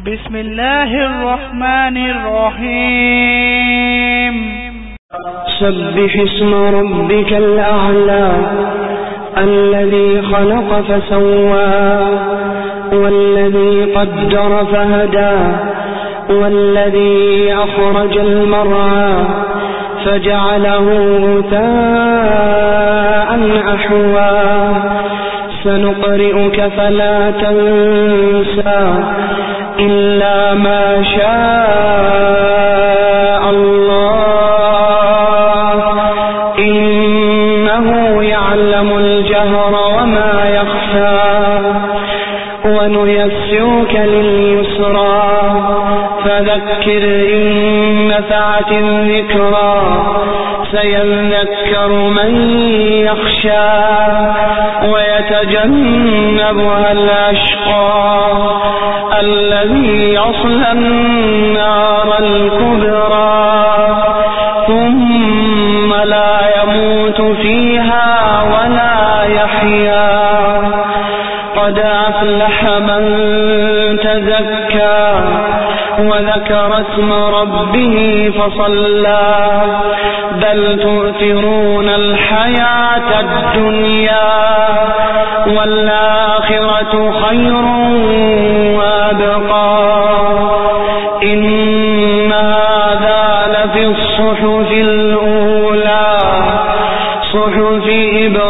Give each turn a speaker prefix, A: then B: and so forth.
A: بسم الله الرحمن الرحيم.
B: سبح اسم ربك الأعلى الذي خلق فسوى والذي قدر فهدى والذي أخرج المرعى فجعله غثاء أحوى سنقرئك فلا تنسى إلا ما شاء الله إنه يعلم الجهر وما يخفى ونيسرك لليسرى فذكر إن نفعت الذكرى سيذكر من يخشى ويتجنبها الأشقى الذي يصلى النار الكبرى ثم لا يموت فيها ولا يحيا قد أفلح من تزكى وذكر اسم ربه فصلى بل تؤثرون الحياة الدنيا والآخرة خير وأبقى إن هذا لفي الصحف الأولى صحف إبراهيم